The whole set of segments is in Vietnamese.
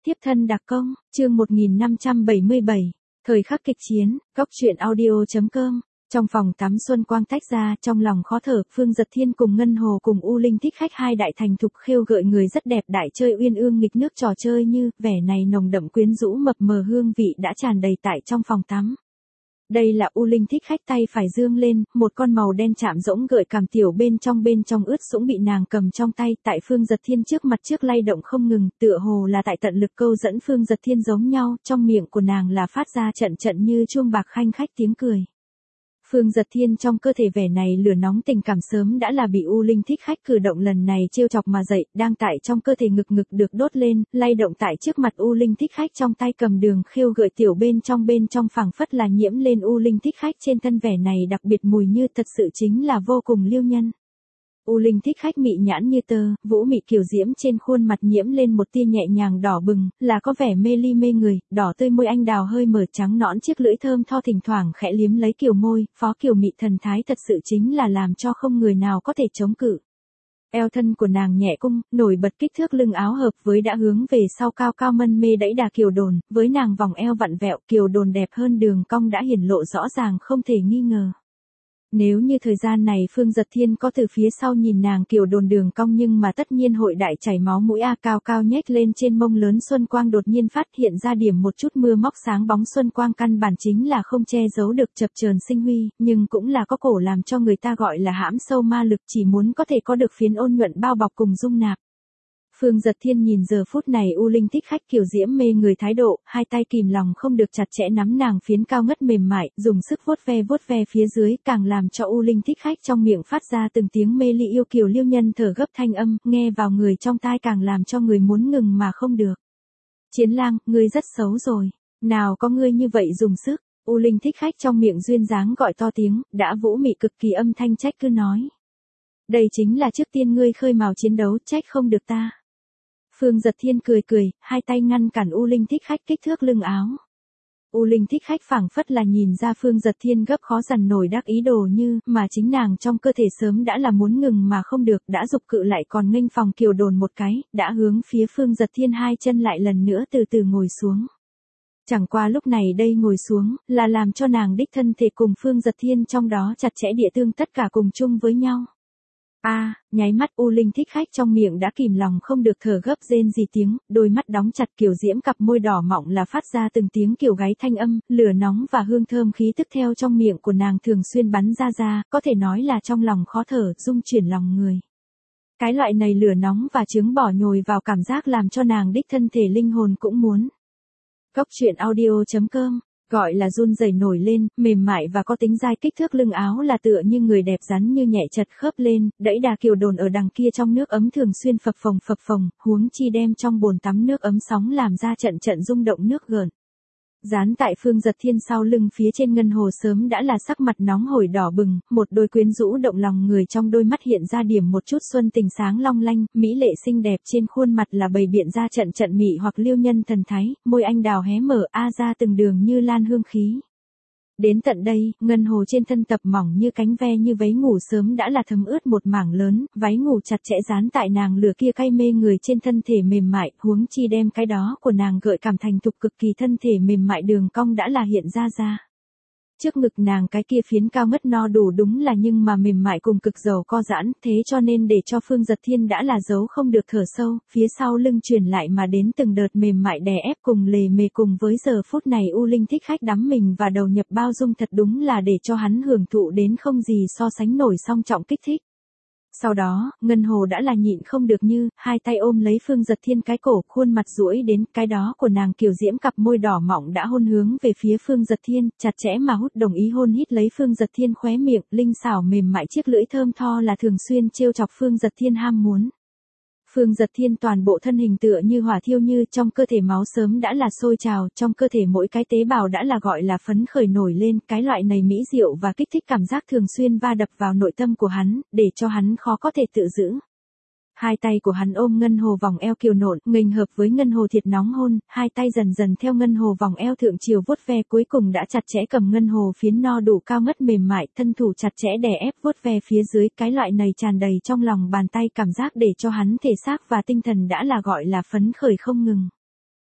Tiếp thân đặc công, chương 1577, thời khắc kịch chiến, góc truyện audio.com. Trong phòng tắm Xuân Quang tách ra, trong lòng khó thở, Phương Dật Thiên cùng Ngân Hồ cùng U Linh Thích Khách hai đại thành thục khêu gợi người rất đẹp đại chơi uyên ương nghịch nước trò chơi như, vẻ này nồng đậm quyến rũ mập mờ hương vị đã tràn đầy tại trong phòng tắm. Đây là U Linh Thích Khách tay phải dương lên, một con màu đen chạm rỗng gợi cảm tiểu bên trong ướt sũng bị nàng cầm trong tay, tại Phương Dật Thiên trước mặt trước lay động không ngừng, tựa hồ là tại tận lực câu dẫn Phương Dật Thiên giống nhau, trong miệng của nàng là phát ra trận trận như chuông bạc khanh khách tiếng cười. Phương Dật Thiên trong cơ thể vẻ này lửa nóng tình cảm sớm đã là bị U Linh Thích Khách cử động lần này trêu chọc mà dậy, đang tại trong cơ thể ngực được đốt lên, lay động tại trước mặt U Linh Thích Khách trong tay cầm đường khêu gợi tiểu bên trong phảng phất là nhiễm lên U Linh Thích Khách trên thân vẻ này đặc biệt mùi như thật sự chính là vô cùng liêu nhân. U Linh Thích Khách mị nhãn như tơ, vũ mị kiều diễm trên khuôn mặt nhiễm lên một tia nhẹ nhàng đỏ bừng, là có vẻ mê ly mê người, đỏ tươi môi anh đào hơi mở trắng nõn chiếc lưỡi thơm tho thỉnh thoảng khẽ liếm lấy kiều môi, phó kiều mị thần thái thật sự chính là làm cho không người nào có thể chống cự. Eo thân của nàng nhẹ cung, nổi bật kích thước lưng áo hợp với đã hướng về sau cao cao mân mê đẫy đà kiều đồn, với nàng vòng eo vặn vẹo kiều đồn đẹp hơn đường cong đã hiển lộ rõ ràng không thể nghi ngờ. Nếu như thời gian này Phương Dật Thiên có từ phía sau nhìn nàng kiều đồn đường cong nhưng mà tất nhiên hội đại chảy máu mũi cao cao nhếch lên trên mông lớn Xuân Quang đột nhiên phát hiện ra điểm một chút mưa móc sáng bóng Xuân Quang căn bản chính là không che giấu được chập chờn sinh huy, nhưng cũng là có cổ làm cho người ta gọi là hãm sâu ma lực chỉ muốn có thể có được phiến ôn nhuận bao bọc cùng dung nạp. Phương Dật Thiên nhìn giờ phút này U Linh Thích Khách kiều diễm mê người thái độ, hai tay kìm lòng không được chặt chẽ nắm nàng phiến cao ngất mềm mại, dùng sức vuốt ve phía dưới, càng làm cho U Linh Thích Khách trong miệng phát ra từng tiếng mê ly yêu kiều liêu nhân thở gấp thanh âm, nghe vào người trong tai càng làm cho người muốn ngừng mà không được. Chiến lang, ngươi rất xấu rồi, nào có ngươi như vậy dùng sức, U Linh Thích Khách trong miệng duyên dáng gọi to tiếng, đã vũ mị cực kỳ âm thanh trách cứ nói. Đây chính là trước tiên ngươi khơi mào chiến đấu, trách không được ta. Phương Dật Thiên cười, hai tay ngăn cản U Linh Thích Khách kích thước lưng áo. U Linh Thích Khách phảng phất là nhìn ra Phương Dật Thiên gấp khó dằn nổi đắc ý đồ như, mà chính nàng trong cơ thể sớm đã là muốn ngừng mà không được, đã dục cự lại còn nghênh phòng kiều đồn một cái, đã hướng phía Phương Dật Thiên hai chân lại lần nữa từ từ ngồi xuống. Chẳng qua lúc này đây ngồi xuống, là làm cho nàng đích thân thể cùng Phương Dật Thiên trong đó chặt chẽ địa tương tất cả cùng chung với nhau. Nháy mắt U Linh Thích Khách trong miệng đã kìm lòng không được thở gấp rên gì tiếng, đôi mắt đóng chặt kiều diễm cặp môi đỏ mọng là phát ra từng tiếng kiều gáy thanh âm, lửa nóng và hương thơm khí tức theo trong miệng của nàng thường xuyên bắn ra, có thể nói là trong lòng khó thở, rung chuyển lòng người. Cái loại này lửa nóng và trứng bỏ nhồi vào cảm giác làm cho nàng đích thân thể linh hồn cũng muốn. Góc truyện audio.com gọi là run rẩy nổi lên, mềm mại và có tính dai kích thước lưng áo là tựa như người đẹp rắn như nhẹ chật khớp lên, đẫy đà kiều đồn ở đằng kia trong nước ấm thường xuyên phập phồng, huống chi đem trong bồn tắm nước ấm sóng làm ra trận trận rung động nước gợn. Dán tại Phương Dật Thiên sau lưng phía trên Ngân Hồ sớm đã là sắc mặt nóng hổi đỏ bừng, một đôi quyến rũ động lòng người trong đôi mắt hiện ra điểm một chút xuân tình sáng long lanh, mỹ lệ xinh đẹp trên khuôn mặt là bày biện ra trận trận mị hoặc liêu nhân thần thái, môi anh đào hé mở ra từng đường như lan hương khí. Đến tận đây, Ngân Hồ trên thân tập mỏng như cánh ve như váy ngủ sớm đã là thấm ướt một mảng lớn, váy ngủ chặt chẽ dán tại nàng lửa kia cay mê người trên thân thể mềm mại, huống chi đem cái đó của nàng gợi cảm thành thục cực kỳ thân thể mềm mại đường cong đã là hiện ra. Trước ngực nàng cái kia phiến cao ngất no đủ đúng là nhưng mà mềm mại cùng cực dầu co giãn, thế cho nên để cho Phương Dật Thiên đã là giấu không được thở sâu, phía sau lưng truyền lại mà đến từng đợt mềm mại đè ép cùng lề mề cùng với giờ phút này U Linh Thích Khách đắm mình và đầu nhập bao dung thật đúng là để cho hắn hưởng thụ đến không gì so sánh nổi song trọng kích thích. Sau đó, Ngân Hồ đã là nhịn không được như, hai tay ôm lấy Phương Dật Thiên cái cổ, khuôn mặt duỗi đến, cái đó của nàng kiều diễm cặp môi đỏ mọng đã hôn hướng về phía Phương Dật Thiên, chặt chẽ mà hút đồng ý hôn hít lấy Phương Dật Thiên khóe miệng, linh xảo mềm mại chiếc lưỡi thơm tho là thường xuyên trêu chọc Phương Dật Thiên ham muốn. Phương Dật Thiên toàn bộ thân hình tựa như hỏa thiêu như trong cơ thể máu sớm đã là sôi trào, trong cơ thể mỗi cái tế bào đã là gọi là phấn khởi nổi lên, cái loại này mỹ diệu và kích thích cảm giác thường xuyên va đập vào nội tâm của hắn, để cho hắn khó có thể tự giữ. Hai tay của hắn ôm Ngân Hồ vòng eo kiều nộn, nghênh hợp với Ngân Hồ thiệt nóng hôn, hai tay dần theo Ngân Hồ vòng eo thượng chiều vuốt ve cuối cùng đã chặt chẽ cầm Ngân Hồ phiến no đủ cao ngất mềm mại, thân thủ chặt chẽ đè ép vuốt ve phía dưới, cái loại này tràn đầy trong lòng bàn tay cảm giác để cho hắn thể xác và tinh thần đã là gọi là phấn khởi không ngừng.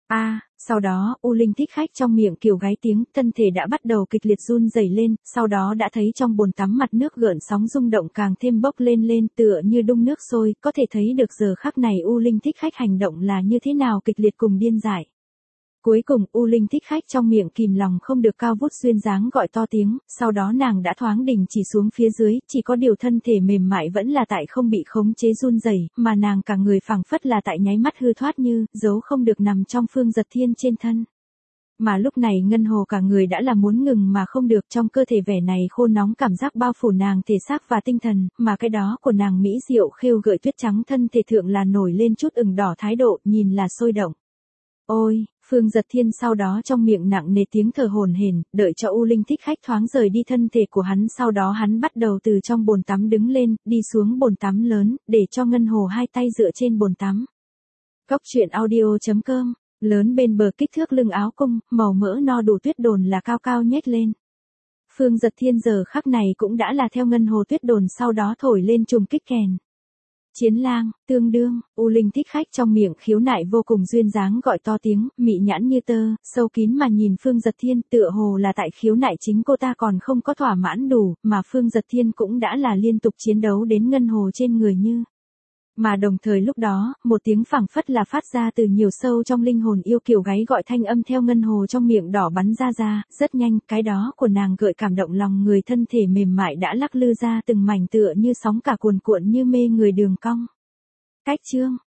Sau đó, U Linh thích khách trong miệng kiểu gáy tiếng, thân thể đã bắt đầu kịch liệt run rẩy lên, sau đó đã thấy trong bồn tắm mặt nước gợn sóng rung động càng thêm bốc lên lên tựa như đun nước sôi, có thể thấy được giờ khắc này U Linh thích khách hành động là như thế nào kịch liệt cùng điên dại. Cuối cùng U Linh thích khách trong miệng kìm lòng không được cao vút duyên dáng gọi to tiếng, sau đó nàng đã thoáng đình chỉ xuống phía dưới, chỉ có điều thân thể mềm mại vẫn là tại không bị khống chế run rẩy, mà nàng cả người phảng phất là tại nháy mắt hư thoát như, giấu không được nằm trong Phương Giật Thiên trên thân. Mà lúc này Ngân Hồ cả người đã là muốn ngừng mà không được, trong cơ thể vẻ này khô nóng cảm giác bao phủ nàng thể xác và tinh thần, mà cái đó của nàng mỹ diệu khêu gợi tuyết trắng thân thể thượng là nổi lên chút ửng đỏ thái độ, nhìn là sôi động. Ôi, Phương Giật Thiên sau đó trong miệng nặng nề tiếng thở hổn hển, đợi cho U Linh thích khách thoáng rời đi thân thể của hắn, sau đó hắn bắt đầu từ trong bồn tắm đứng lên, đi xuống bồn tắm lớn, để cho Ngân Hồ hai tay dựa trên bồn tắm. Góc truyện audio.com, lớn bên bờ kích thước lưng áo cung, màu mỡ no đủ tuyết đồn là cao cao nhếch lên. Phương Giật Thiên giờ khắc này cũng đã là theo Ngân Hồ tuyết đồn sau đó thổi lên trùng kích kèn. Chiến lang, tương đương, U Linh thích khách trong miệng khiếu nại vô cùng duyên dáng gọi to tiếng, mị nhãn như tơ, sâu kín mà nhìn Phương Giật Thiên, tựa hồ là tại khiếu nại chính cô ta còn không có thỏa mãn đủ, mà Phương Giật Thiên cũng đã là liên tục chiến đấu đến Ngân Hồ trên người như. Mà đồng thời lúc đó, một tiếng phảng phất là phát ra từ nhiều sâu trong linh hồn yêu kiều gáy gọi thanh âm theo Ngân Hồ trong miệng đỏ bắn ra, rất nhanh, cái đó của nàng gợi cảm động lòng người, thân thể mềm mại đã lắc lư ra từng mảnh tựa như sóng cả cuồn cuộn như mê người đường cong. Cách chương